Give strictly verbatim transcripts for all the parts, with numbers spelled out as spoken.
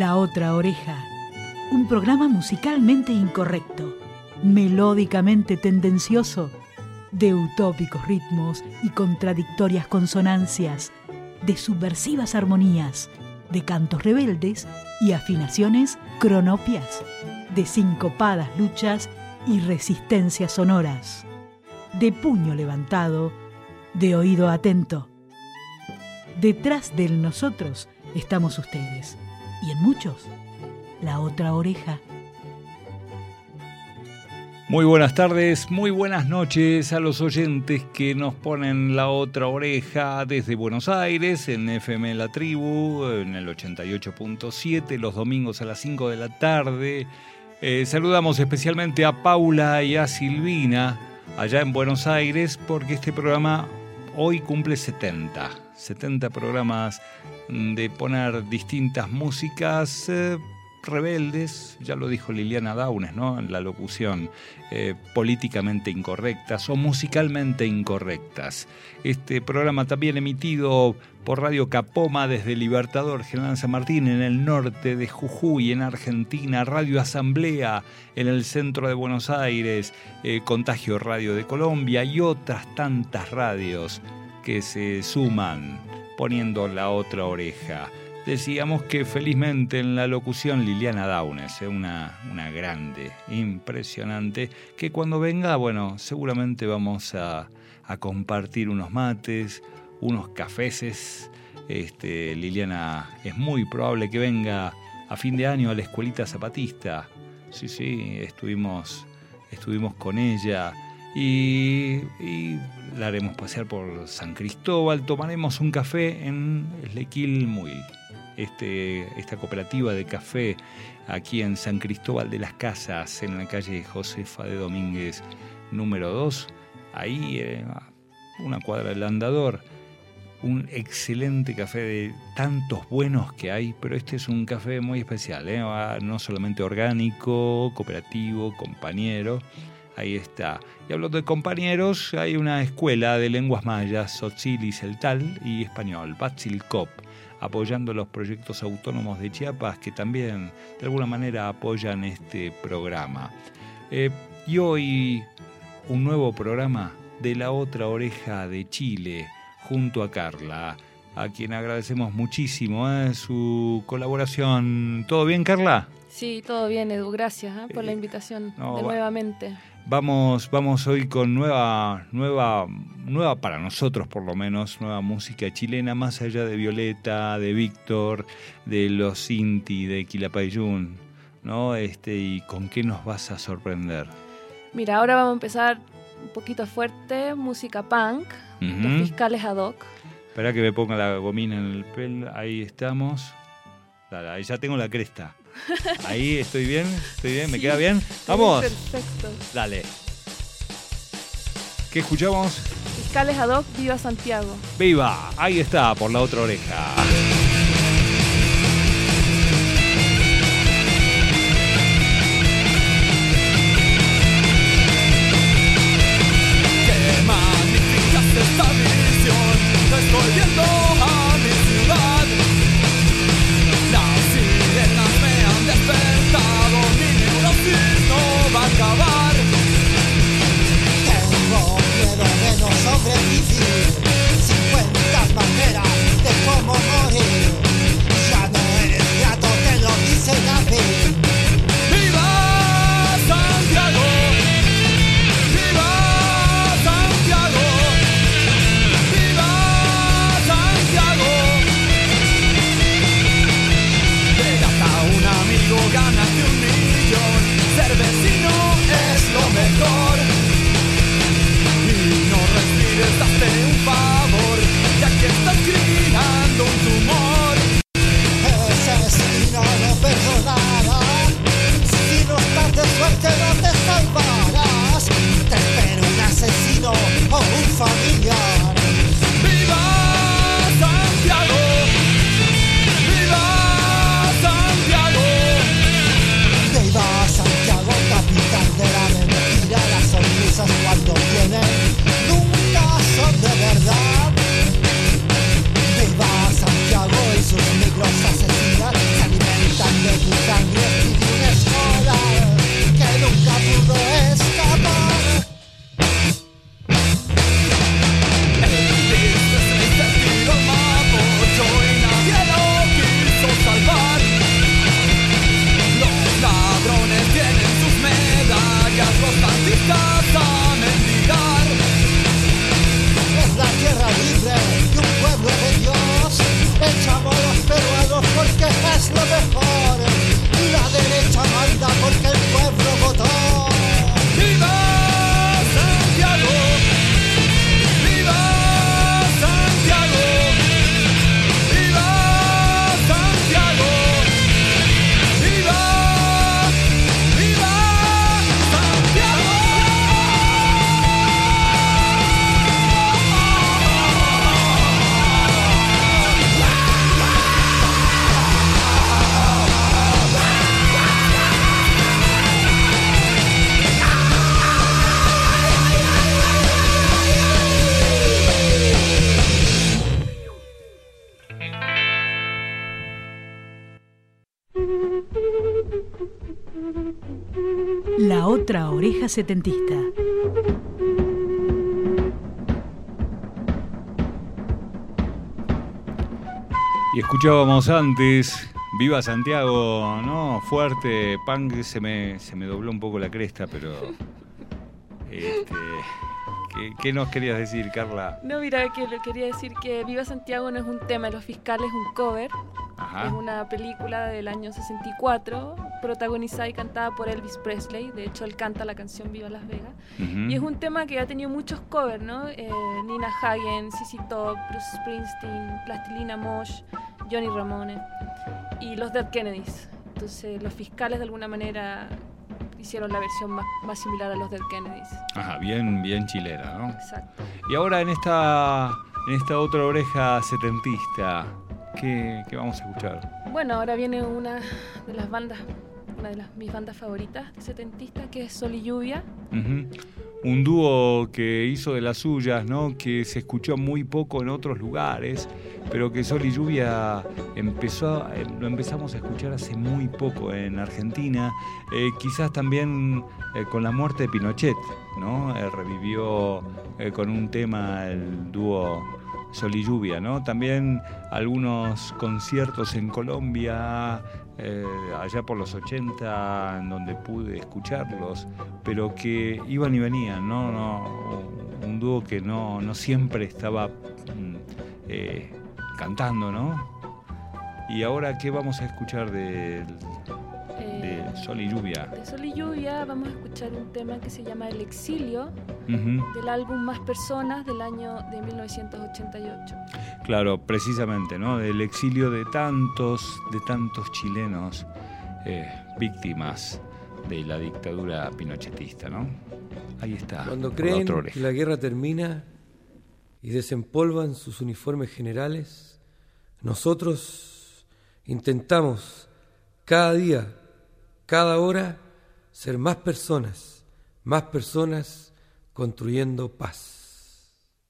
La Otra Oreja, un programa musicalmente incorrecto, melódicamente tendencioso, de utópicos ritmos y contradictorias consonancias, de subversivas armonías, de cantos rebeldes y afinaciones cronopias, de sincopadas luchas y resistencias sonoras, de puño levantado, de oído atento. Detrás del nosotros estamos ustedes, y en muchos, la otra oreja. Muy buenas tardes, muy buenas noches a los oyentes que nos ponen la otra oreja desde Buenos Aires, en F M La Tribu, en el ochenta y ocho punto siete, los domingos a las cinco de la tarde. Eh, saludamos especialmente a Paula y a Silvina, allá en Buenos Aires, porque este programa hoy cumple setenta. setenta programas de poner distintas músicas eh, rebeldes, ya lo dijo Liliana Downes, ¿no? En la locución, eh, políticamente incorrectas o musicalmente incorrectas. Este programa también emitido por Radio Capoma desde Libertador General San Martín en el norte de Jujuy, en Argentina, Radio Asamblea en el centro de Buenos Aires, eh, Contagio Radio de Colombia y otras tantas radios que se suman poniendo la otra oreja. Decíamos que felizmente en la locución Liliana Downes, eh, una, una grande, impresionante, que cuando venga, bueno, seguramente vamos a, a compartir unos mates, unos cafeses. Este, Liliana es muy probable que venga a fin de año a la Escuelita Zapatista. Sí, sí, estuvimos, estuvimos con ella y, y la haremos pasear por San Cristóbal. Tomaremos un café en Eslequilmuil. Este, esta cooperativa de café aquí en San Cristóbal de las Casas, en la calle Josefa de Domínguez número dos, ahí eh, una cuadra del Andador, un excelente café de tantos buenos que hay, pero este es un café muy especial, ¿eh? No solamente orgánico, cooperativo, compañero, ahí está. Y hablando de compañeros, hay una escuela de lenguas mayas, tzotzil y celtal y español, Batzilcop, apoyando los proyectos autónomos de Chiapas que también de alguna manera apoyan este programa. Eh, y hoy un nuevo programa de La Otra Oreja de Chile junto a Carla, a quien agradecemos muchísimo eh, su colaboración. ¿Todo bien, Carla? Sí, todo bien, Edu, gracias eh, por eh, la invitación no, de va. nuevamente. Vamos, vamos hoy con nueva, nueva, nueva para nosotros por lo menos, nueva música chilena, más allá de Violeta, de Víctor, de los Inti, de Quilapayún, ¿no? Este, ¿y con qué nos vas a sorprender? Mira, ahora vamos a empezar un poquito fuerte, música punk, uh-huh. Los Fiscales Ad Hoc. Espera que me ponga la gomina en el pelo, ahí estamos. Dale, ahí ya tengo la cresta. Ahí estoy bien, estoy bien, ¿me sí, queda bien? ¡Vamos! Perfecto. Dale. ¿Qué escuchamos? Fiscales Ad Hoc, Viva Santiago. ¡Viva! Ahí está, por la otra oreja. ¡Qué magnífica es esta visión! Estoy viendo a mi ciudad. Las sirenas me han despertado, mi neurosis no va a acabar. Tengo miedo de no sobrevivir, cincuenta maneras de cómo morir. otra oreja setentista. Y escuchábamos antes Viva Santiago, ¿no? Fuerte, punk, se me, se me dobló un poco la cresta, pero... Este, ¿qué, ¿Qué nos querías decir, Carla? No, mira, que le quería decir que Viva Santiago no es un tema de Los Fiscales, es un cover. Ajá. Es una película del año sesenta y cuatro, protagonizada y cantada por Elvis Presley. De hecho, él canta la canción Viva Las Vegas. Uh-huh. Y es un tema que ha tenido muchos covers, ¿no? Eh, Nina Hagen, Z Z Top, Bruce Springsteen, Plastilina Mosh, Johnny Ramone y los Dead Kennedys. Entonces, Los Fiscales de alguna manera hicieron la versión más, más similar a los Dead Kennedys. Ajá, bien, bien chilera, ¿no? Exacto. Y ahora en esta, en esta otra oreja setentista, ¿qué, qué vamos a escuchar? Bueno, ahora viene una de las bandas, una de las, mis bandas favoritas setentistas, que es Sol y Lluvia. Uh-huh. Un dúo que hizo de las suyas, ¿no? Que se escuchó muy poco en otros lugares, pero que Sol y Lluvia empezó, eh, lo empezamos a escuchar hace muy poco en Argentina, eh, quizás también eh, con la muerte de Pinochet, ¿no? Eh, revivió eh, con un tema el dúo Sol y Lluvia, ¿no? También algunos conciertos en Colombia, eh, allá por los ochenta, en donde pude escucharlos, pero que iban y venían, ¿no? no un dúo que no, no siempre estaba eh, cantando, ¿no? Y ahora, ¿qué vamos a escuchar de, de Sol y Lluvia? De Sol y Lluvia vamos a escuchar un tema que se llama El Exilio, uh-huh. del álbum Más Personas del año de mil novecientos ochenta y ocho. Claro, precisamente, ¿no? Del exilio de tantos, de tantos chilenos eh, víctimas de la dictadura pinochetista, ¿no? Ahí está. Cuando creen que la guerra termina y desempolvan sus uniformes generales, nosotros intentamos cada día, cada hora, ser más personas, más personas construyendo paz.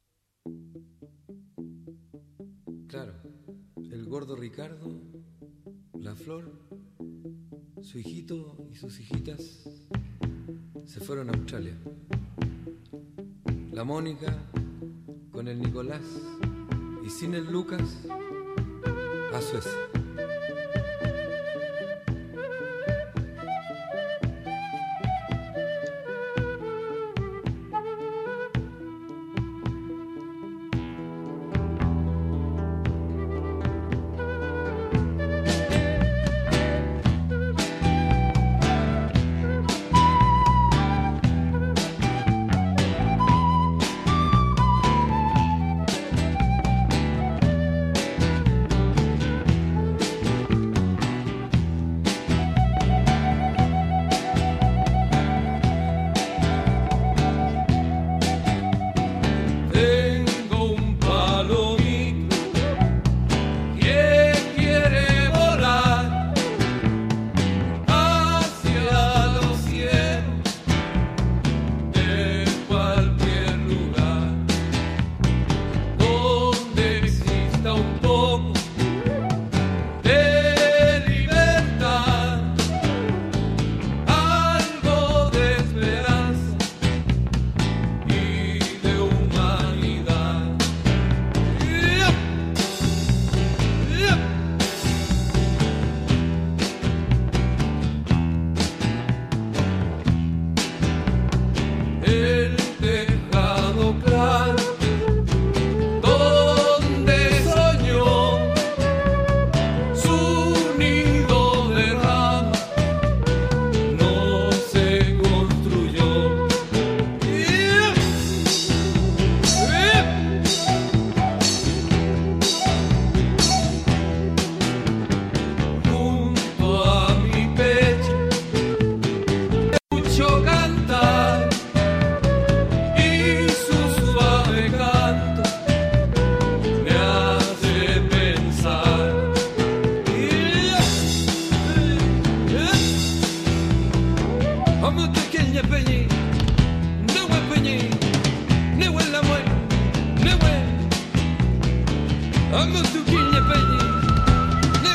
Claro, el gordo Ricardo, la Flor, su hijito y sus hijitas se fueron a Australia. La Mónica con el Nicolás y sin el Lucas a Suecia.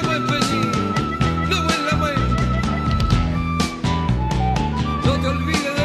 No te olvides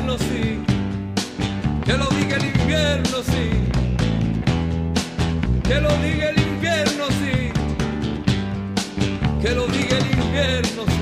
invierno, sí. Que lo diga el invierno, sí. Que lo diga el invierno, sí. Que lo diga el invierno, sí.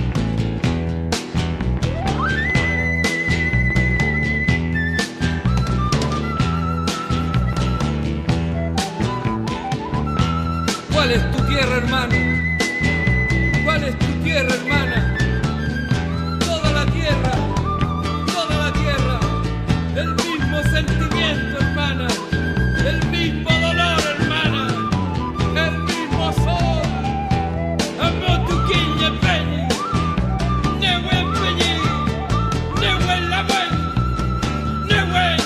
¿Cuál es tu tierra, hermano? ¿Cuál es tu tierra, hermana? Toda la tierra, toda la tierra, el mismo sentimiento, hermana, el mismo dolor, hermana, el mismo sol. Amo tu quiña peñi, newe peñi, newe la buen, newe.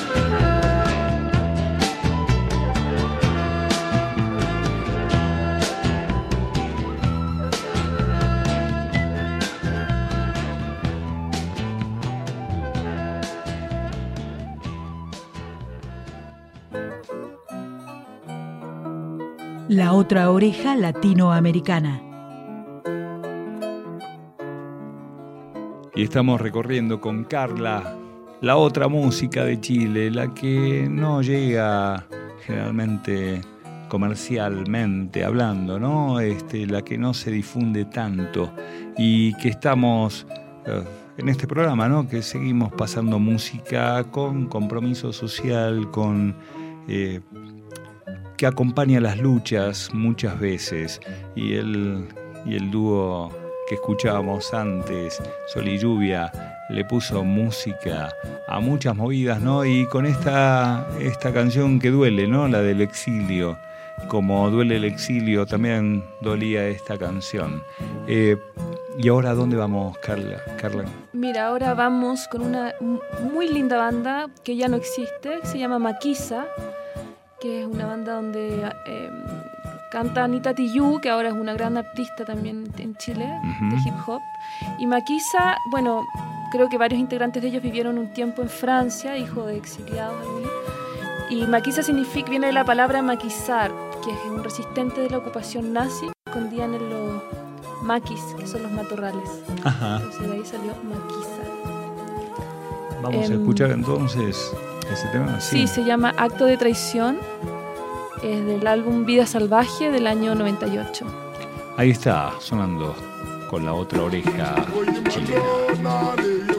La otra oreja latinoamericana. Y estamos recorriendo con Carla la otra música de Chile, la que no llega generalmente comercialmente hablando, ¿no? Este, la que no se difunde tanto y que estamos eh, en este programa, ¿no? Que seguimos pasando música con compromiso social, con eh, que acompaña las luchas muchas veces, y el, y el dúo que escuchábamos antes, Sol y Lluvia, le puso música a muchas movidas, ¿no? Y con esta, esta canción que duele, ¿no? La del exilio. Como duele el exilio, también dolía esta canción. Eh, ¿Y ahora dónde vamos, Carla? Carla? Mira, ahora vamos con una muy linda banda que ya no existe, que se llama Maquisa, que es una banda donde eh, canta Anita Tijoux, que ahora es una gran artista también en Chile, uh-huh, de hip hop. Y Maquisa, bueno, creo que varios integrantes de ellos vivieron un tiempo en Francia, hijos de exiliados. Y Maquisa significa, viene de la palabra maquisar, que es un resistente de la ocupación nazi, que escondían en los maquis, que son los matorrales. Ajá. Entonces de ahí salió Maquisa. Vamos um, a escuchar entonces ese tema. Sí. Sí, se llama Acto de Traición. Es del álbum Vida Salvaje del año noventa y ocho. Ahí está, sonando con la otra oreja chilena.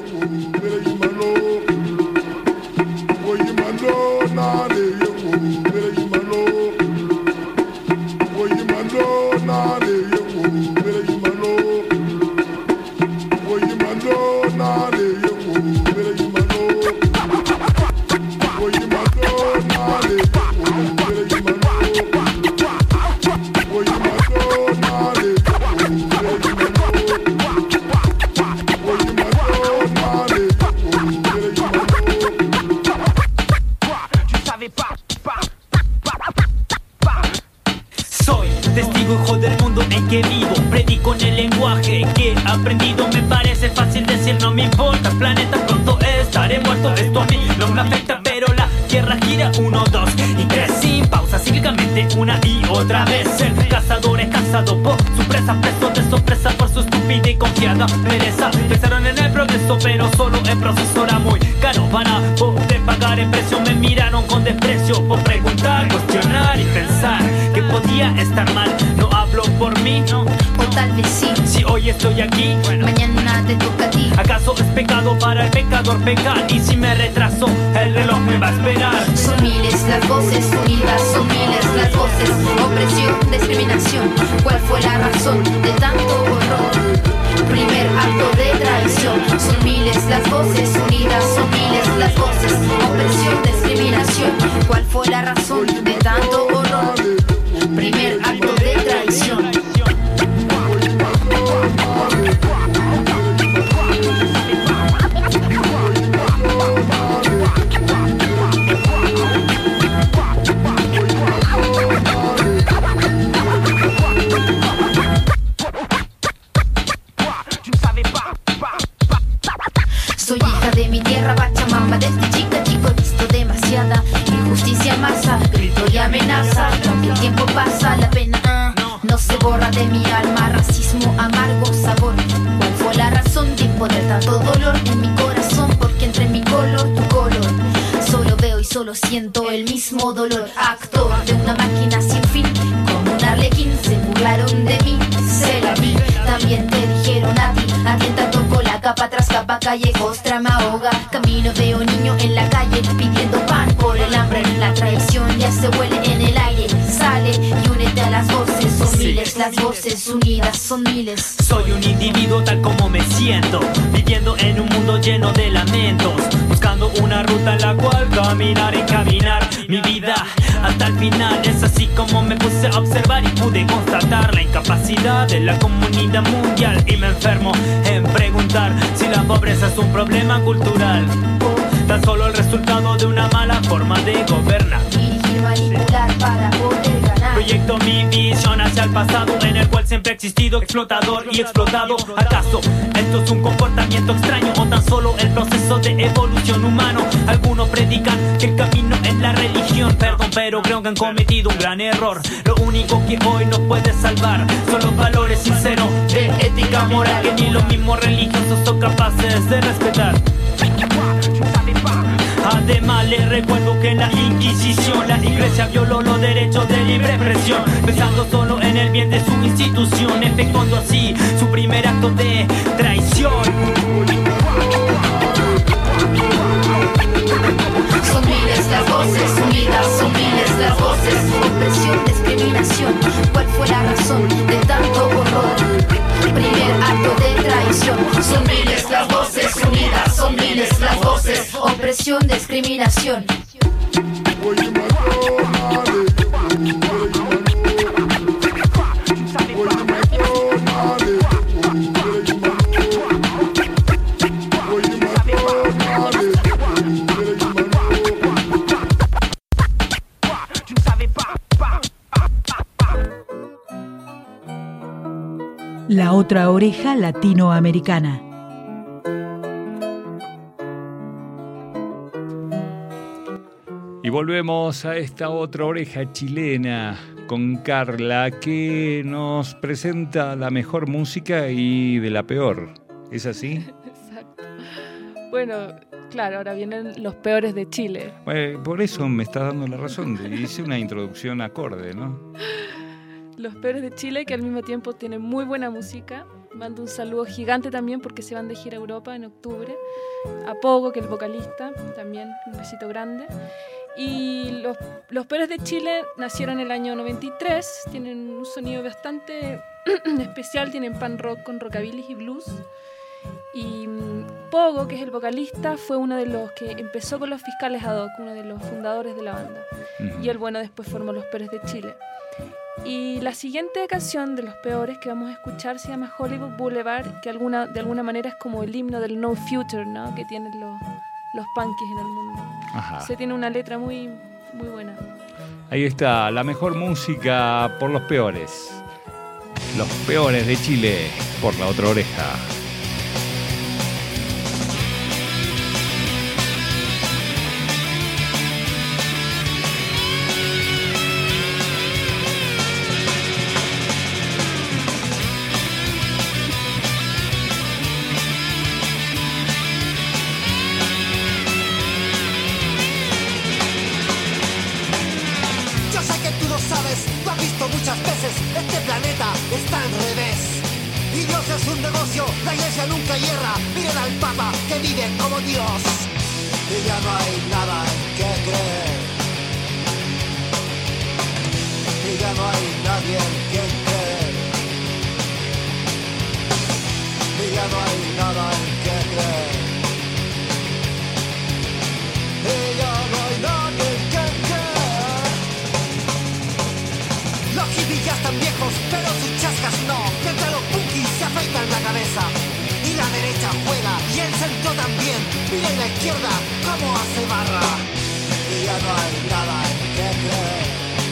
Que vivo, predico en el lenguaje que he aprendido. Me parece fácil decir no me importa, el planeta pronto estaré muerto. Esto a mí no me afecta, pero la tierra gira uno, dos y tres sin pausa, cíclicamente una y otra vez. El cazador es cazado por su presa, preso de sorpresa por su estúpida y confiada pereza. Pensaron en el progreso, pero solo el proceso era muy caro para poder pagar el precio. Me miraron con desprecio por preguntar, cuestionar y pensar que podía estar mal. No hablo por mí, no, o tal vez sí. Si hoy estoy aquí, bueno, mañana te toca a ti. ¿Acaso es pecado para el pecador pecar? Y si me retraso, el reloj me va a esperar. Son miles las voces unidas, son miles las voces. Opresión, discriminación. ¿Cuál fue la razón de tanto horror? Primer acto de traición. Son miles las voces unidas, son miles las voces. Opresión, discriminación. ¿Cuál fue la razón de tanto horror? Primer acto de traición. Soy hija de mi tierra, Pachamama. Desde chica, chico, he visto demasiada injusticia, masa, grito y amenaza. Aunque el tiempo pasa, la pena uh, no se borra de mi alma. Racismo, amargo sabor. ¿Cuál fue la razón de imponer tanto dolor en mi corazón? Porque entre mi corazón lo siento, el mismo dolor. Actor de una máquina sin fin, como un arlequín, se burlaron de mí, se la vi. También te dijeron a ti, a quien te tocó la capa tras capa, calle costra me ahoga. Camino, veo niño en la calle pidiendo pan por el hambre. La traición ya se huele en el aire, sale y únete a las voces. Son Sí. miles las voces unidas, son miles. Soy un individuo tal como me siento, viviendo en un mundo lleno de lamentos, buscando una ruta en la cual caminar y caminar mi vida hasta el final. Es así como me puse a observar y pude constatar la incapacidad de la comunidad mundial, y me enfermo en preguntar si la pobreza es un problema cultural o tan solo el resultado de una mala forma de gobernar. Dirigir, manipular para poder ganar. Proyecto mi visión hacia el pasado, en el cual siempre ha existido explotador y explotado. ¿Acaso esto es un comportamiento extraño o tan solo el proceso de evolución humano? Algunos predican que el camino es la religión. Perdón, pero creo que han cometido un gran error. Lo único que hoy nos puede salvar son los valores sinceros de ética moral que ni los mismos religiosos son capaces de respetar. Además les recuerdo que en la Inquisición la Iglesia violó los derechos de libre expresión, pensando solo en el bien de su institución, efectuando así su primer acto de traición. Son miles las voces unidas, son miles las voces. Opresión, discriminación, ¿cuál fue la razón de tanto horror? Primer acto de traición. Son miles las voces unidas, son miles las voces. Opresión, discriminación. La otra oreja latinoamericana. Y volvemos a esta otra oreja chilena con Carla, que nos presenta la mejor música y de la peor. ¿Es así? Exacto. Bueno, claro, ahora vienen los peores de Chile. Bueno, por eso me estás dando la razón. Hice una introducción acorde, ¿no? Los peores de Chile, que al mismo tiempo tienen muy buena música. Mando un saludo gigante también porque se van de gira a Europa en octubre. A Pogo, que es el vocalista, también un besito grande. Y los, los peores de Chile nacieron en el año noventa y tres, tienen un sonido bastante especial, tienen pan rock con rockabilly y blues. Y Pogo, que es el vocalista, fue uno de los que empezó con los Fiscales Ad Hoc, uno de los fundadores de la banda. Uh-huh. Y él, bueno, después formó Los Peores de Chile. Y la siguiente canción de los peores que vamos a escuchar se llama Hollywood Boulevard, que alguna, de alguna manera es como el himno del no future, ¿no? Que tienen los, los punkies en el mundo. Ajá. Se tiene una letra muy, muy buena. Ahí está, la mejor música por los peores. Los peores de Chile por la otra oreja. La iglesia nunca hierra, miren al Papa que vive como Dios. Y ya no hay nada en que creer. Y ya no hay nadie en quien creer. Y ya no hay nada en que creer. Y ya no hay nadie en quien creer. Los hippies ya están viejos, pero sus chascas no. Mientras los punkis se afeitan la cabeza y la derecha juega y el centro también. Mira la izquierda cómo hace barra. Y ya no hay nada en que creer.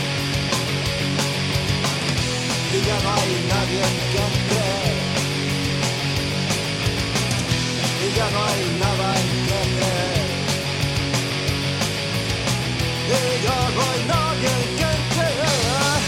Y ya no hay nadie en quien creer. Y ya no hay nada en que creer. Y ya no hay nadie en quien creer.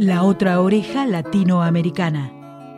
La otra oreja latinoamericana.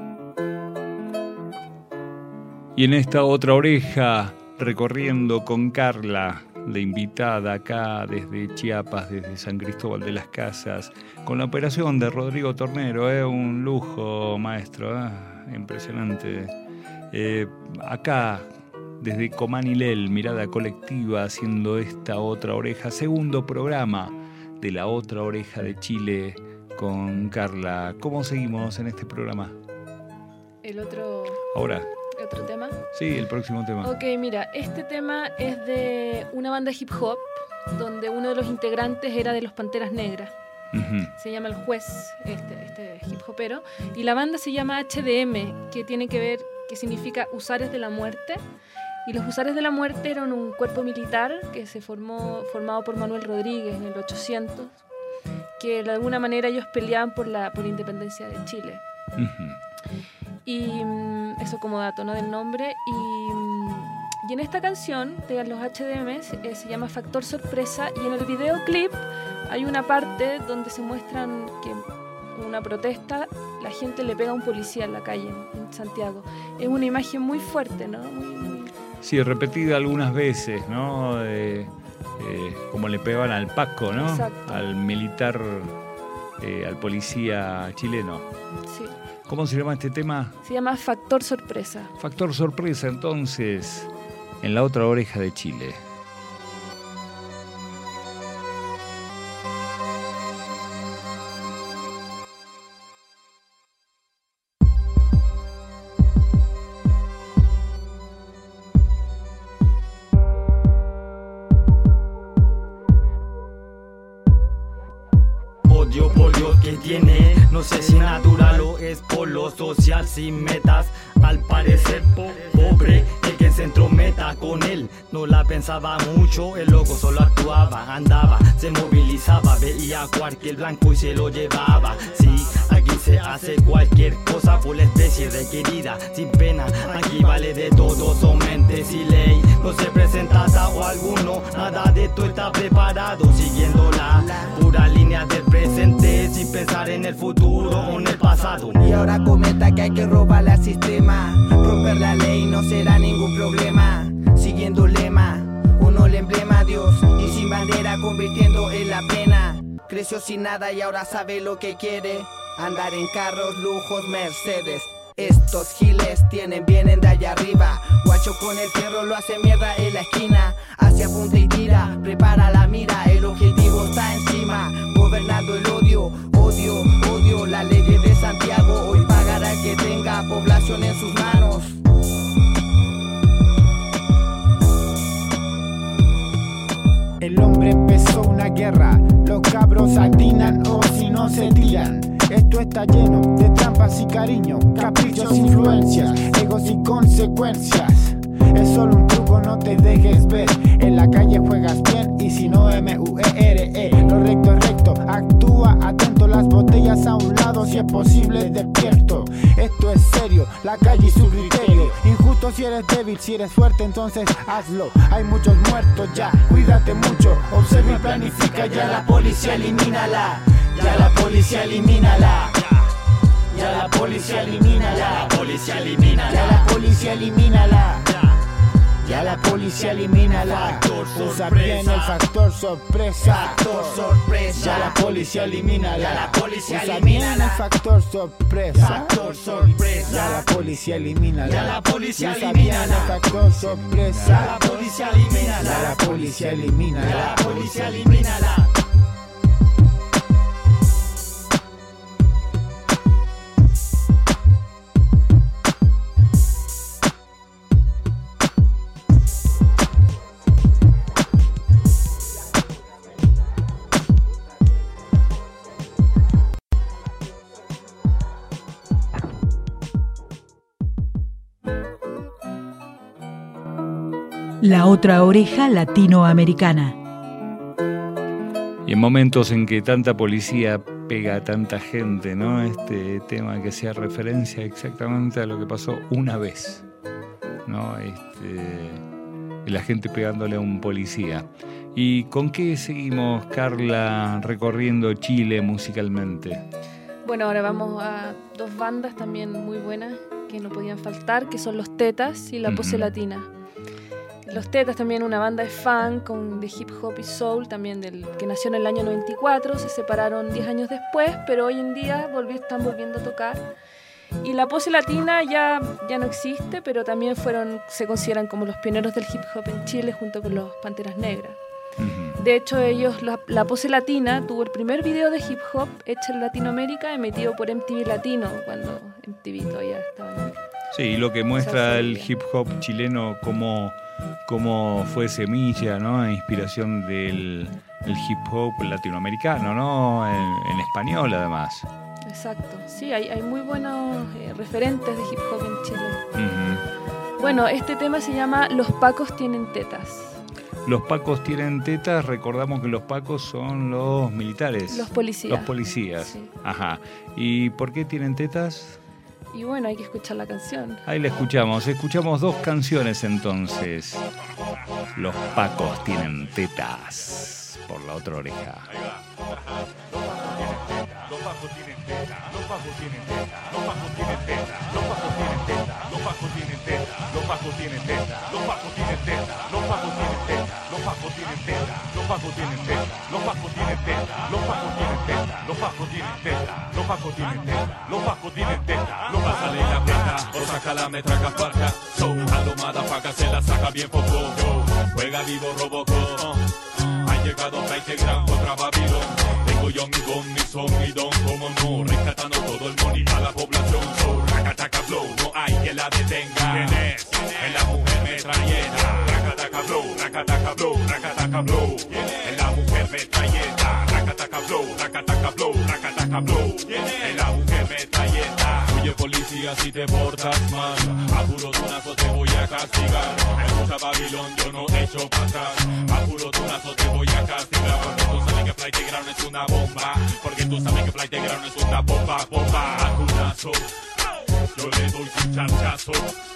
Y en esta otra oreja, recorriendo con Carla, de invitada acá desde Chiapas, desde San Cristóbal de las Casas, con la operación de Rodrigo Tornero, ¿eh? Un lujo, maestro, ¿eh? Impresionante. Eh, acá, desde Comanilel, mirada colectiva, haciendo esta otra oreja, segundo programa de La Otra Oreja de Chile con Carla. ¿Cómo seguimos en este programa? El otro... Ahora. ¿Otro tema? Sí, el próximo tema. Ok, mira, este tema es de una banda hip hop donde uno de los integrantes era de los Panteras Negras. Uh-huh. Se llama El Juez, este, este hip hopero. Y la banda se llama H D M, que tiene que ver, que significa Husares de la Muerte. Y los Husares de la Muerte eran un cuerpo militar que se formó, formado por Manuel Rodríguez en el ochocientos, que de alguna manera ellos peleaban por la, por la independencia de Chile. Uh-huh. Y eso como dato, ¿no?, del nombre. Y, y en esta canción de los H D M eh, se llama Factor Sorpresa, y en el videoclip hay una parte donde se muestran que una protesta, la gente le pega a un policía en la calle en Santiago. Es una imagen muy fuerte, ¿no? Muy, muy... Sí, repetida algunas veces, ¿no? Eh, eh, como le pegaban al Paco, ¿no? Exacto. Al militar, eh, al policía chileno. Sí. ¿Cómo se llama este tema? Se llama Factor Sorpresa. Factor Sorpresa, entonces, en La Otra Oreja de Chile. Odio por Dios que tiene, no sé si natural o es por lo social, sin metas. Al parecer po pobre, el que se entrometa con él no la pensaba mucho, el loco solo actuaba, andaba, se movilizaba, veía cualquier blanco y se lo llevaba. Sí, aquí se hace cualquier cosa por la especie requerida, sin pena, aquí vale de todo, son mentes y ley. No se presenta atado alguno, nada de esto está preparado, siguiendo la pura línea del presente, sin pensar en el futuro o en el pasado. Y ahora comenta que hay que robarle al sistema, romper la ley no será ningún problema, siguiendo el lema, uno el emblema Dios, y sin bandera convirtiendo en la pena. Creció sin nada y ahora sabe lo que quiere, andar en carros, lujos, Mercedes. Estos giles tienen, vienen de allá arriba, guacho con el fierro lo hace mierda en la esquina, hacia punta y tira, prepara la mira, el objetivo está encima, gobernando el odio, odio, odio, las leyes de Santiago, hoy pagará el que tenga población en sus manos. El hombre empezó una guerra, los cabros atinan o si no se tiran. Esto está lleno de trampas y cariño, caprichos, influencias, egos y consecuencias. Es solo un truco, no te dejes ver. En la calle juegas bien y si no M U E R E. Lo recto es recto, actúa atento, las botellas a un lado, si es posible despierto. Esto es serio, la calle y su criterio. Injusto si eres débil, si eres fuerte entonces hazlo. Hay muchos muertos ya, cuídate mucho, observa y planifica, ya la policía elimínala. Ya la policía elimínala. Ya la policía elimínala. Ya la policía elimínala. Ya la policía elimínala. Ya la policía elimínala. Usa bien el factor sorpresa. Factor sorpresa. Ya la policía elimínala. Ya la policía Usa bien elimínala. el factor sorpresa. Factor sorpresa. Ya la policía elimínala. Ya la policía Usa bien elimínala. el factor sorpresa. Ya la policía elimínala. Ya la policía elimínala. Ya la policía elimínala. La otra oreja latinoamericana. Y en momentos en que tanta policía pega a tanta gente, ¿no? Este tema que hacía referencia exactamente a lo que pasó una vez, ¿no? Este, la gente pegándole a un policía. ¿Y con qué seguimos, Carla, recorriendo Chile musicalmente? Bueno, ahora vamos a dos bandas también muy buenas que no podían faltar, que son Los Tetas y La Ujú. Pose Latina. Los Tetas también una banda de funk con, de hip hop y soul, también del, que nació en el año noventa y cuatro, se separaron diez años después, pero hoy en día volví, están volviendo a tocar. Y La Pose Latina ya, ya no existe, pero también fueron, se consideran como los pioneros del hip hop en Chile junto con los Panteras Negras. Ujú. De hecho, ellos, la, la Pose Latina tuvo el primer video de hip hop hecho en Latinoamérica, emitido por M T V Latino, cuando M T V todavía estaba en... Sí, y lo que muestra el hip hop chileno como, como fue semilla, ¿no? Inspiración del el hip hop latinoamericano, ¿no? En, en español, además. Exacto, sí, hay, hay muy buenos eh, referentes de hip hop en Chile. Ujú. Bueno, este tema se llama Los Pacos Tienen Tetas. Los pacos tienen tetas, recordamos que los pacos son los militares. Los policías. Los policías, Sí. ajá. ¿Y por qué tienen tetas? Y bueno, hay que escuchar la canción. Ahí la escuchamos, escuchamos dos canciones entonces. Los pacos tienen tetas, por la otra oreja. Los pacos tienen teta, los pacos tienen teta, los pacos tienen teta, los pacos tienen teta, los pacos tienen teta, los pacos tienen teta, los pacos tienen teta, los pacos tienen teta, los pacos tienen teta, los pacos tienen teta, los pacos tienen teta, los pacos tienen teta, los pacos tienen teta, los pacos tienen teta, los pacos tienen teta, los pásale la plata, o saca la metraca parca, so, a lo madafaca se la saca bien poco, yo, juega vivo Robocop, ha llegado Flight Gran contra Babilón. Yo mi don, mi son, mi don, como no, rescatando todo el money para la población. So, racataca flow, no hay quien la detenga. ¿Quién es? Es la mujer metralleta. Racataca flow, racataca flow, racataca flow. Es la mujer metralleta. Racataca flow, racataca flow, racataca flow. Es la mujer metralleta. Oye policía, si te portas mal, a puro tunazo te voy a castigar. Escucha Babilón, yo no echo para atrás. A puro tunazo te voy a castigar. Porque tú sabes que Flight Ground es una bomba. Porque tú sabes que Flight Ground es una bomba, bomba. A tunazo, yo le doy su charchazo.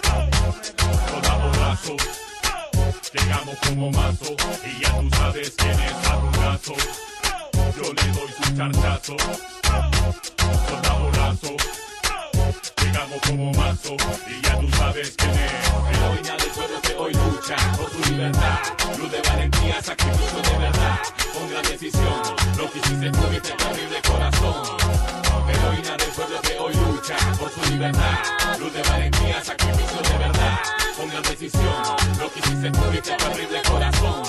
Con aborazo, llegamos como mazo. Y ya tú sabes quién es a tunazo. Yo le doy su charchazo. Con aborazo, llegamos como mazo. Y ya tú sabes quién es. Heroína del pueblo que hoy lucha por su libertad. Luz de valentía, sacrificio de verdad. Con gran decisión, lo que hiciste tú este terrible corazón. Heroína del pueblo que hoy lucha por su libertad. Luz de valentía, sacrificio de verdad. Con gran decisión, lo que hiciste tú este terrible corazón.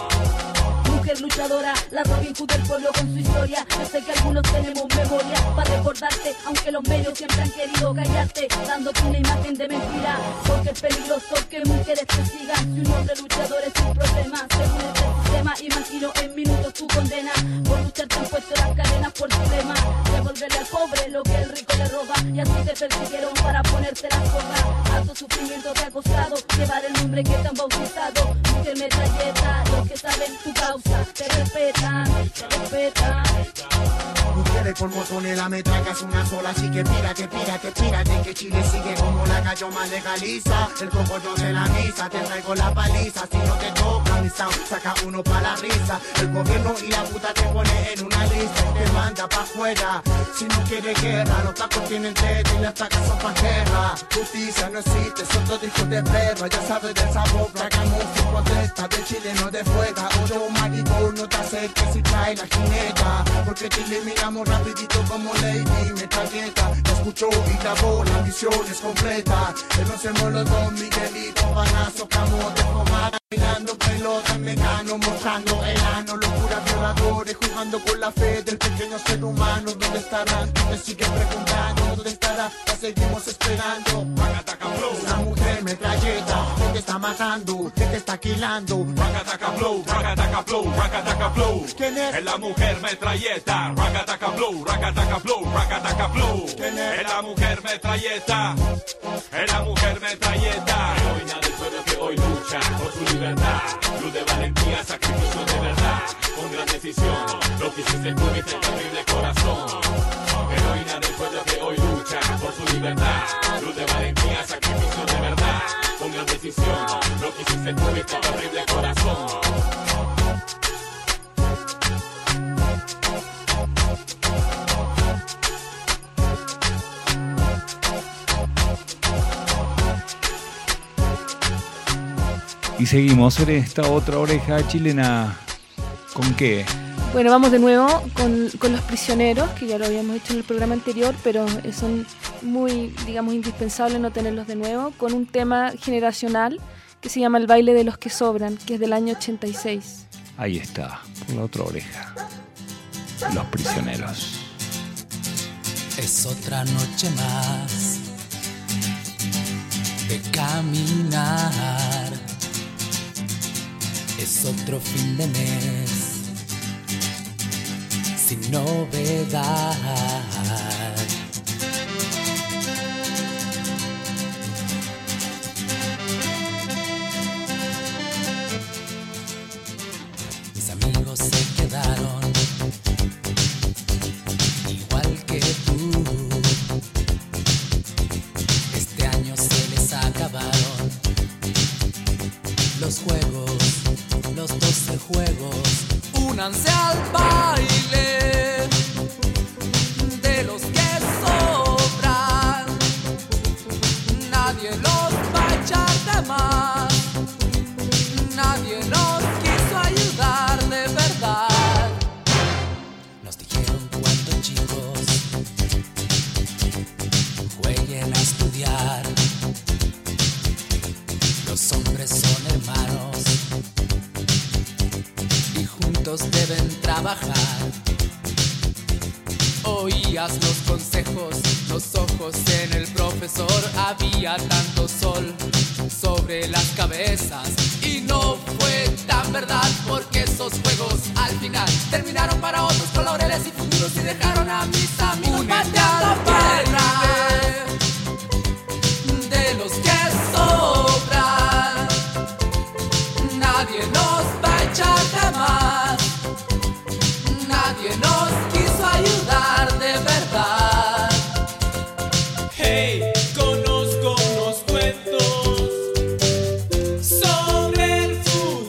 Mujer luchadora, la Robin Hood del pueblo con su historia. Yo sé que algunos tenemos memoria para recordarte, aunque los medios siempre han querido callarte, dándote una imagen de mentira. Porque es peligroso que mujeres te sigan. Si un hombre luchador es un problema, según este sistema, imagino en minutos tu condena. Por luchar te han puesto las cadenas por tu lema. Devolverle al pobre lo que el rico le roba. Y así te persiguieron para ponerte las cosas. Alto sufrimiento te ha costado llevar el nombre que te han bautizado. Mujer metralleta, los que saben tu causa te respetan, te respetan. Mujeres por montones, la metraca es una sola, así que pírate, pírate, pírate, que Chile sigue como la cayoma legaliza. El cogollo de la misa, te traigo la paliza, si no te toca mi sound, saca uno pa' la risa. El gobierno y la puta te pone en una lista y te manda pa' afuera. Si no quieres guerra, los tacos tienen teta y las tacas son pa' guerra. Justicia no existe, son todos hijos de perra, ya sabes del sabor, tragamos sin protesta, de Chile no de fuera. Ocho maricón, no te acerques si trae la jineta, porque te eliminamos rapidito como Lady Metralleta. Te escuchó y grabó, la misión es completa. Conocemos los dos Miguelitos, banazo, camote, fumada, bailando pelota, mecano, mostrando el ano, locura, violadores, jugando con la fe del pequeño ser humano. ¿Dónde estarán? Tú me sigues preguntando, ¿dónde estará? La seguimos esperando. Una mujer metralleta, ¿quién te está matando? ¿Quién te está quilando? Racataca flow, racataca flow, racataca flow. ¿Quién es? Es la mujer metralleta. Racataca flow, racataca flow, racataca flow. ¿Quién es? Es la mujer metralleta. Es la mujer metralleta. Heroína del pueblo que hoy lucha por su libertad. Luz de valentía, sacrificio de verdad. Con gran decisión, lo que hiciste tú este terrible corazón. Heroína del pueblo que hoy lucha por su libertad. Luz de valentía, sacrificio de verdad. Con gran decisión, lo que hiciste tú este terrible corazón. Y seguimos en esta otra oreja chilena. ¿Con qué? Bueno, vamos de nuevo con, con Los Prisioneros, que ya lo habíamos hecho en el programa anterior, pero son muy, digamos, indispensables no tenerlos de nuevo, con un tema generacional que se llama El baile de los que sobran, que es del año ochenta y seis. Ahí está, por la otra oreja. Los Prisioneros. Es otra noche más de caminar. Es otro fin de mes sin novedad. Mis amigos se quedaron igual que tú. Este año se les acabaron los juegos, los doce juegos. Únanse al baile de los que sobran. Nadie los va a echar de más. Nadie nos quiso ayudar de verdad. Nos dijeron cuando chicos jueguen a estudiar. Los hombres son hermanos y juntos deben trabajar. Oías los consejos, los ojos en el profesor. Había tanto sol sobre las cabezas y no fue tan verdad, porque esos juegos al final terminaron para otros con laureles y futuros y dejaron a mis amigos pateando tierra de los que sobran. Nadie nos va a echar de más. Nadie nos quiso ayudar de verdad. Hey, conozco unos cuentos sobre el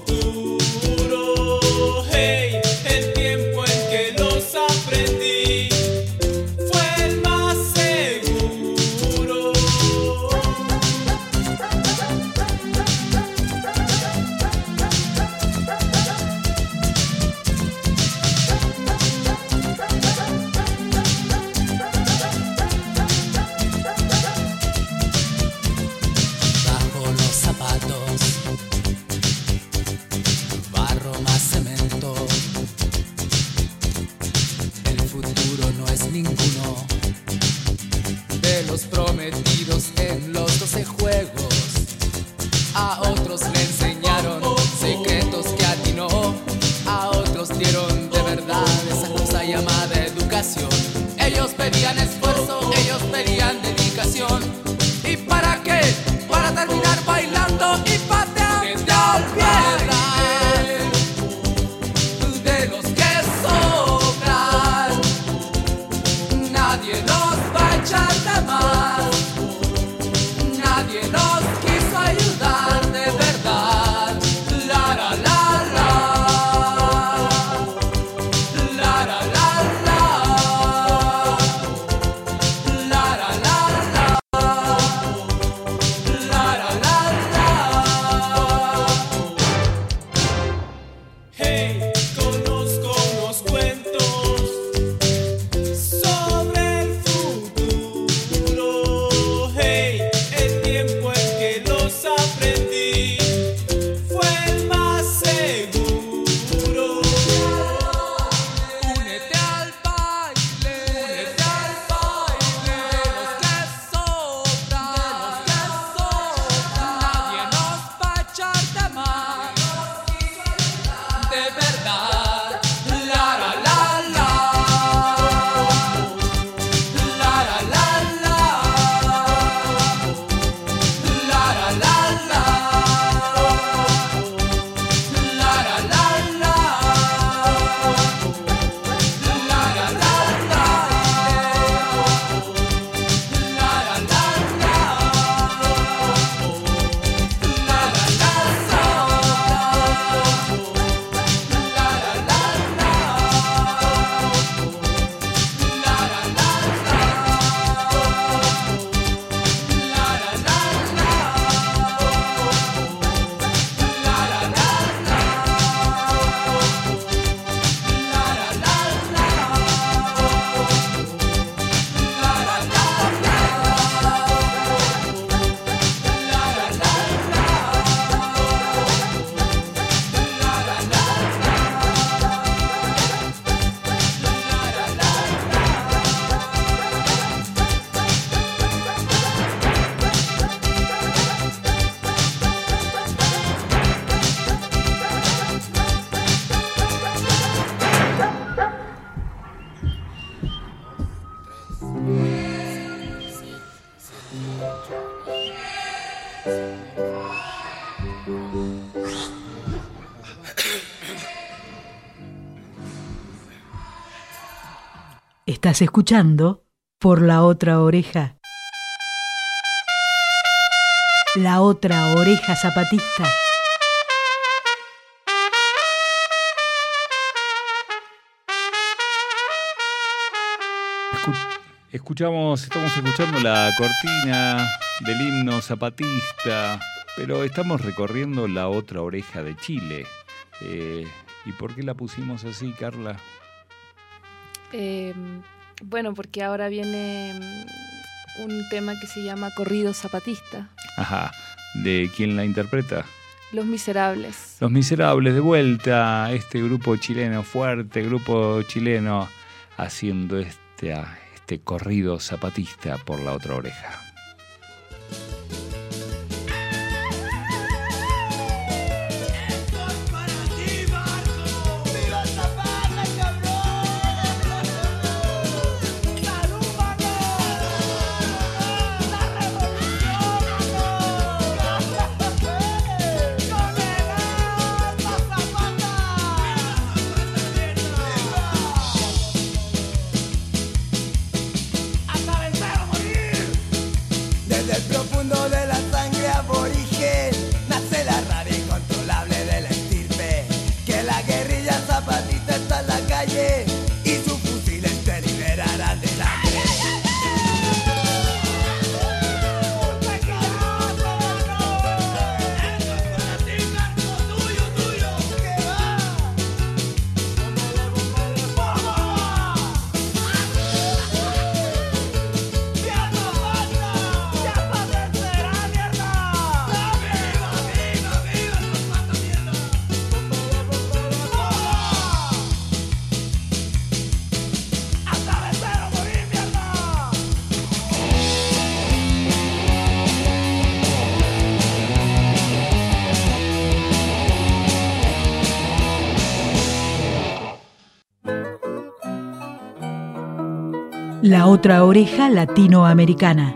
futuro. Hey, el tiempo en que los aprendí fue el más seguro. Estás escuchando Por la Otra Oreja. La Otra Oreja Zapatista. Escuchamos, estamos escuchando la cortina del himno zapatista, pero estamos recorriendo la otra oreja de Chile. Eh, ¿Y por qué la pusimos así, Carla? Eh, bueno, porque ahora viene un tema que se llama Corrido Zapatista. Ajá, ¿de quién la interpreta? Los Miserables. Los Miserables, de vuelta, este grupo chileno, fuerte grupo chileno, haciendo este, este corrido zapatista por la otra oreja. La Otra Oreja Latinoamericana.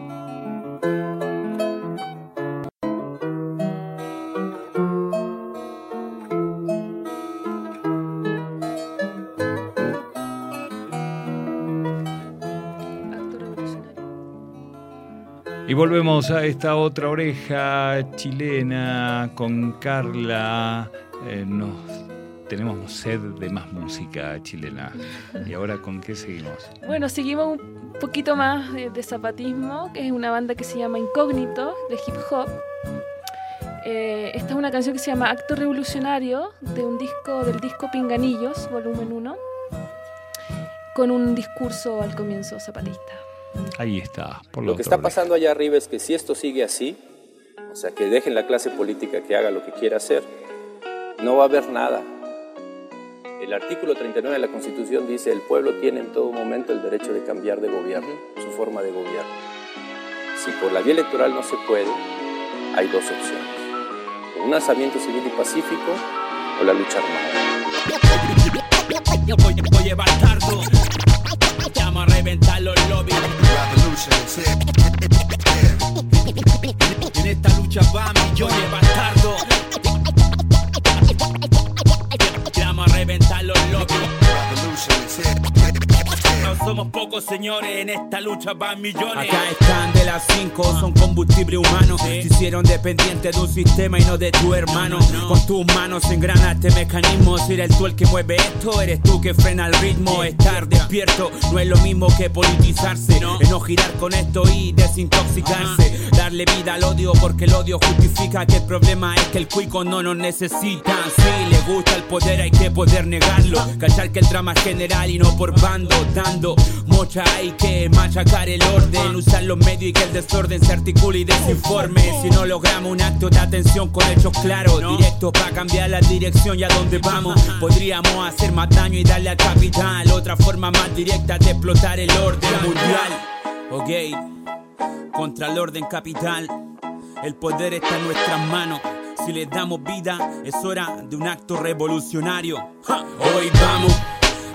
Y volvemos a esta otra oreja chilena con Carla. Eh, nos tenemos sed de más música chilena. ¿Y ahora con qué seguimos? Bueno, seguimos un poquito más de, de zapatismo, que es una banda que se llama Incógnito, de hip hop. Eh, esta es una canción que se llama Acto Revolucionario, de un disco del disco Pinganillos, volumen uno, con un discurso al comienzo zapatista. Ahí está. Por lo que está pasando allá arriba es que si esto sigue así, o sea, que dejen la clase política que haga lo que quiera hacer, no va a haber nada. El artículo treinta y nueve de la Constitución dice: el pueblo tiene en todo momento el derecho de cambiar de gobierno, su forma de gobierno. Si por la vía electoral no se puede, hay dos opciones: un alzamiento civil y pacífico o la lucha armada. Oye, bastardo, llama a reventar los lobbies. En esta lucha va millones, bastardo. Llama a reventar los lobbies. No somos pocos, señores, en esta lucha van millones. Acá están de las cinco, son combustible humano. Se hicieron dependientes de un sistema y no de tu hermano. Con tus manos engrana este mecanismo. Si eres tú el que mueve esto, eres tú que frena el ritmo. Estar despierto no es lo mismo que politizarse. Es no girar con esto y desintoxicarse. Darle vida al odio porque el odio justifica que el problema es que el cuico no nos necesita. Si le gusta el poder hay que poder negarlo. Cachar que el drama es general y no por bando. Dando mocha hay que machacar el orden. Usar los medios y que el desorden se articule y desinforme. Si no logramos un acto de atención con hechos claros, directos para cambiar la dirección y a dónde vamos, podríamos hacer más daño y darle al capital otra forma más directa de explotar el orden mundial. Ok, contra el orden capital, el poder está en nuestras manos. Si le damos vida, es hora de un acto revolucionario. ¡Ja! Hoy vamos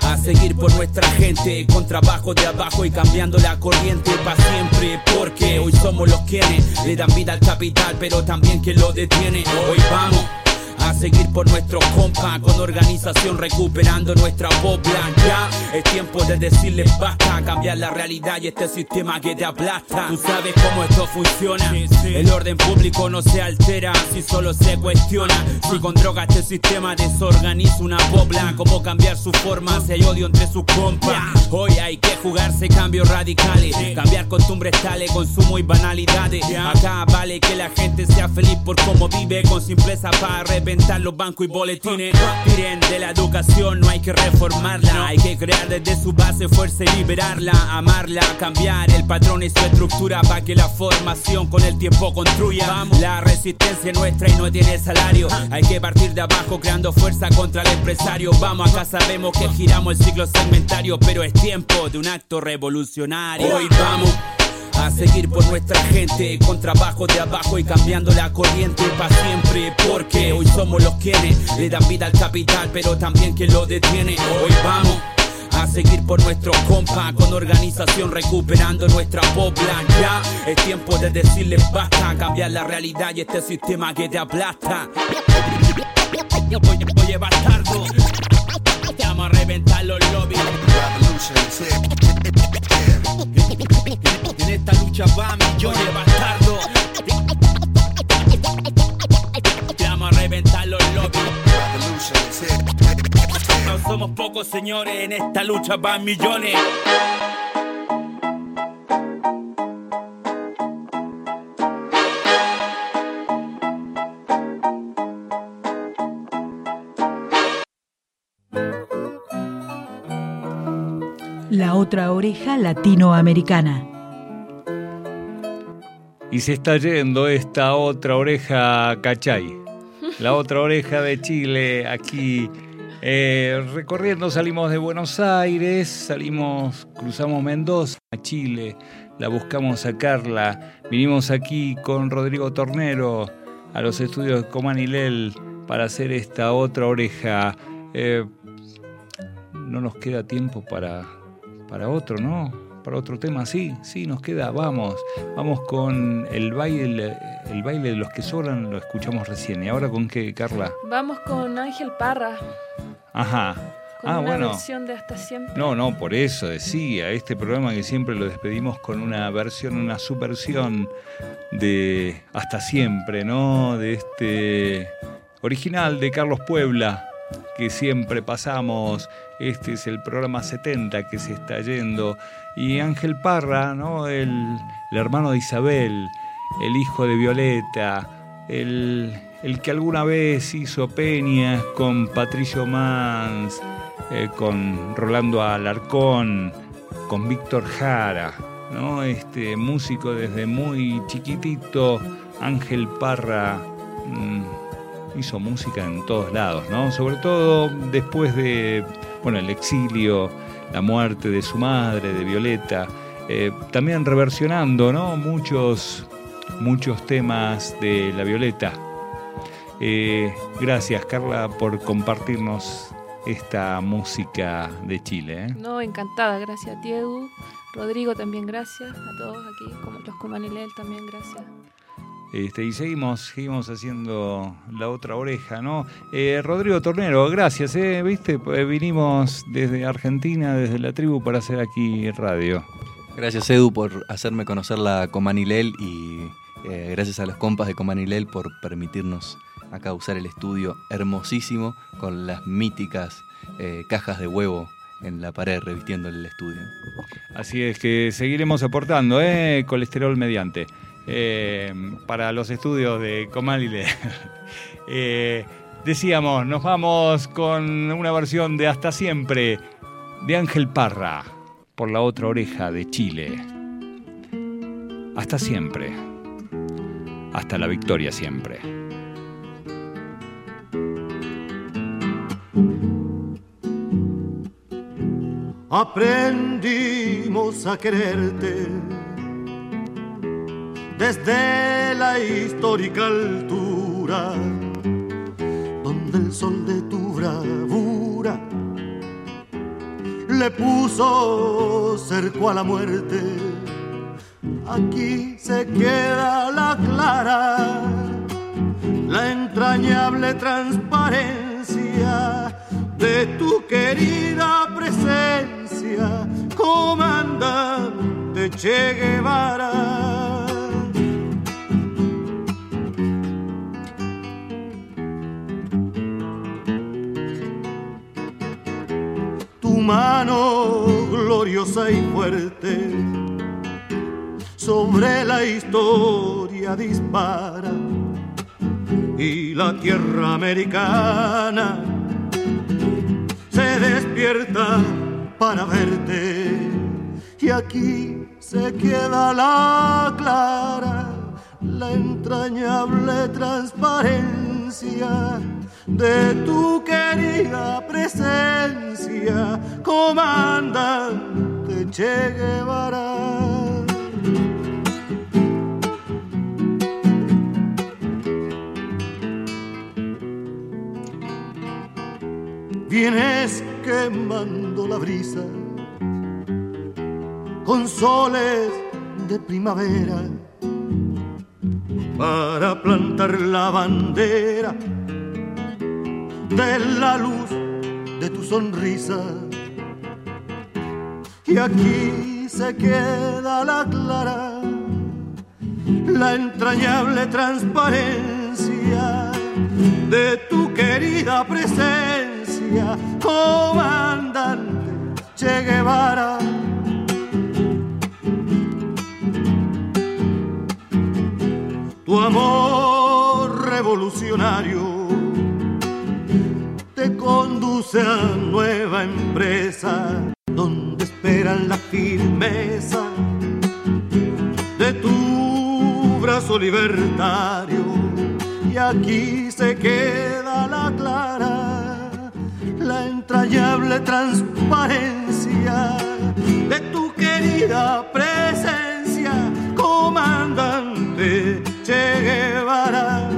a seguir por nuestra gente, con trabajo de abajo y cambiando la corriente pa' siempre, porque hoy somos los quienes le dan vida al capital, pero también quien lo detiene. Hoy vamos a seguir por nuestros compas, con organización recuperando nuestra pobla. Ya es tiempo de decirles basta, cambiar la realidad y este sistema que te aplasta. Tú sabes cómo esto funciona, el orden público no se altera si solo se cuestiona. Si con droga este sistema desorganiza una pobla, cómo cambiar su forma si hay odio entre sus compas. Hoy hay que jugarse cambios radicales, cambiar costumbres tales, consumo y banalidades. Acá vale que la gente sea feliz por cómo vive, con simpleza para reventar los bancos y boletines. Miren, de la educación no hay que reformarla, hay que crear desde su base fuerza y liberarla, amarla, cambiar el patrón y su estructura para que la formación con el tiempo construya la resistencia nuestra y no tiene salario. Hay que partir de abajo creando fuerza contra el empresario. Vamos, acá sabemos que giramos el ciclo segmentario, pero es tiempo de un acto revolucionario. Hoy vamos a seguir por nuestra gente, con trabajo de abajo y cambiando la corriente pa' siempre, porque hoy somos los quienes le dan vida al capital, pero también quien lo detiene. Hoy vamos a seguir por nuestros compas, con organización recuperando nuestra pobla. Ya es tiempo de decirles basta, cambiar la realidad y este sistema que te aplasta. Oye, oye bastardo, te vamos a reventar los lobbies. En esta lucha va millones de bastardos. Te vamos a reventar los lobbies. No somos pocos, señores, en esta lucha van millones. La otra oreja latinoamericana. Y se está yendo esta otra oreja cachay. La otra oreja de Chile aquí eh, recorriendo. Salimos de Buenos Aires, salimos, cruzamos Mendoza, a Chile, la buscamos a Carla. Vinimos aquí con Rodrigo Tornero a los estudios de Comanilel para hacer esta otra oreja. Eh, no nos queda tiempo para... para otro, ¿no? Para otro tema, sí, sí, nos queda, vamos. Vamos con el baile, el baile de los que sobran, lo escuchamos recién. ¿Y ahora con qué, Carla? Vamos con Ángel Parra. Ajá. Con ah, una bueno. versión de Hasta Siempre. No, no, por eso decía, este programa que siempre lo despedimos con una versión, una subversión de Hasta Siempre, ¿no? De este original de Carlos Puebla, que siempre pasamos. Este es el programa setenta que se está yendo. Y Ángel Parra, ¿no? El, el hermano de Isabel, el hijo de Violeta, el, el que alguna vez hizo peñas con Patricio Mans, eh, con Rolando Alarcón, con Víctor Jara, ¿no? Este músico desde muy chiquitito. Ángel Parra mmm, hizo música en todos lados, ¿no? Sobre todo después de, bueno, el exilio, la muerte de su madre, de Violeta, eh, también reversionando, ¿no? Muchos, muchos temas de la Violeta. Eh, gracias, Carla, por compartirnos esta música de Chile, ¿eh? No, encantada, gracias a ti, Edu. Rodrigo también gracias, a todos aquí, como los Comanilel también gracias. Este, y seguimos, seguimos haciendo la otra oreja, ¿no? Eh, Rodrigo Tornero, gracias, ¿eh? ¿Viste? Pues vinimos desde Argentina, desde la tribu, para hacer aquí radio. Gracias, Edu, por hacerme conocer la Comanilel y eh, gracias a los compas de Comanilel por permitirnos acá usar el estudio hermosísimo con las míticas eh, cajas de huevo en la pared revistiendo el estudio. Así es que seguiremos aportando, ¿eh? Colesterol mediante. Eh, para los estudios de Comanilel. eh, decíamos, nos vamos con una versión de Hasta Siempre de Ángel Parra por la otra oreja de Chile. Hasta siempre. Hasta la victoria siempre. Aprendimos a quererte desde la histórica altura, donde el sol de tu bravura le puso cerco a la muerte. Aquí se queda la clara, la entrañable transparencia de tu querida presencia, comandante Che Guevara. Tu mano gloriosa y fuerte sobre la historia dispara, y la tierra americana se despierta para verte. Y aquí se queda la clara, la entrañable transparencia de tu querida presencia, comandante Che Guevara. Vienes quemando la brisa con soles de primavera para plantar la bandera de la luz de tu sonrisa. Y aquí se queda la clara, la entrañable transparencia de tu querida presencia, comandante Che Guevara. Tu amor revolucionario te conduce a nueva empresa, donde esperan la firmeza de tu brazo libertario. Y aquí se queda la clara, la entrañable transparencia de tu querida presencia, comandante Che Guevara.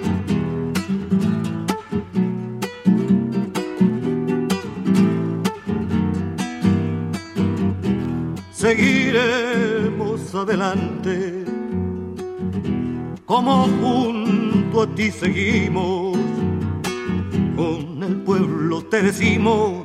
Seguiremos adelante, como junto a ti seguimos, con el pueblo te decimos,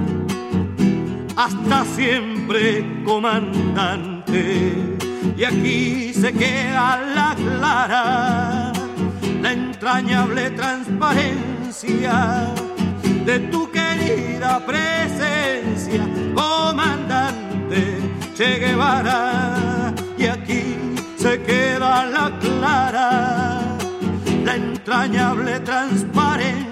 hasta siempre, comandante. Y aquí se queda la clara, la entrañable transparencia de tu querida presencia, comandante Che Guevara. Y aquí se queda la clara, la entrañable transparencia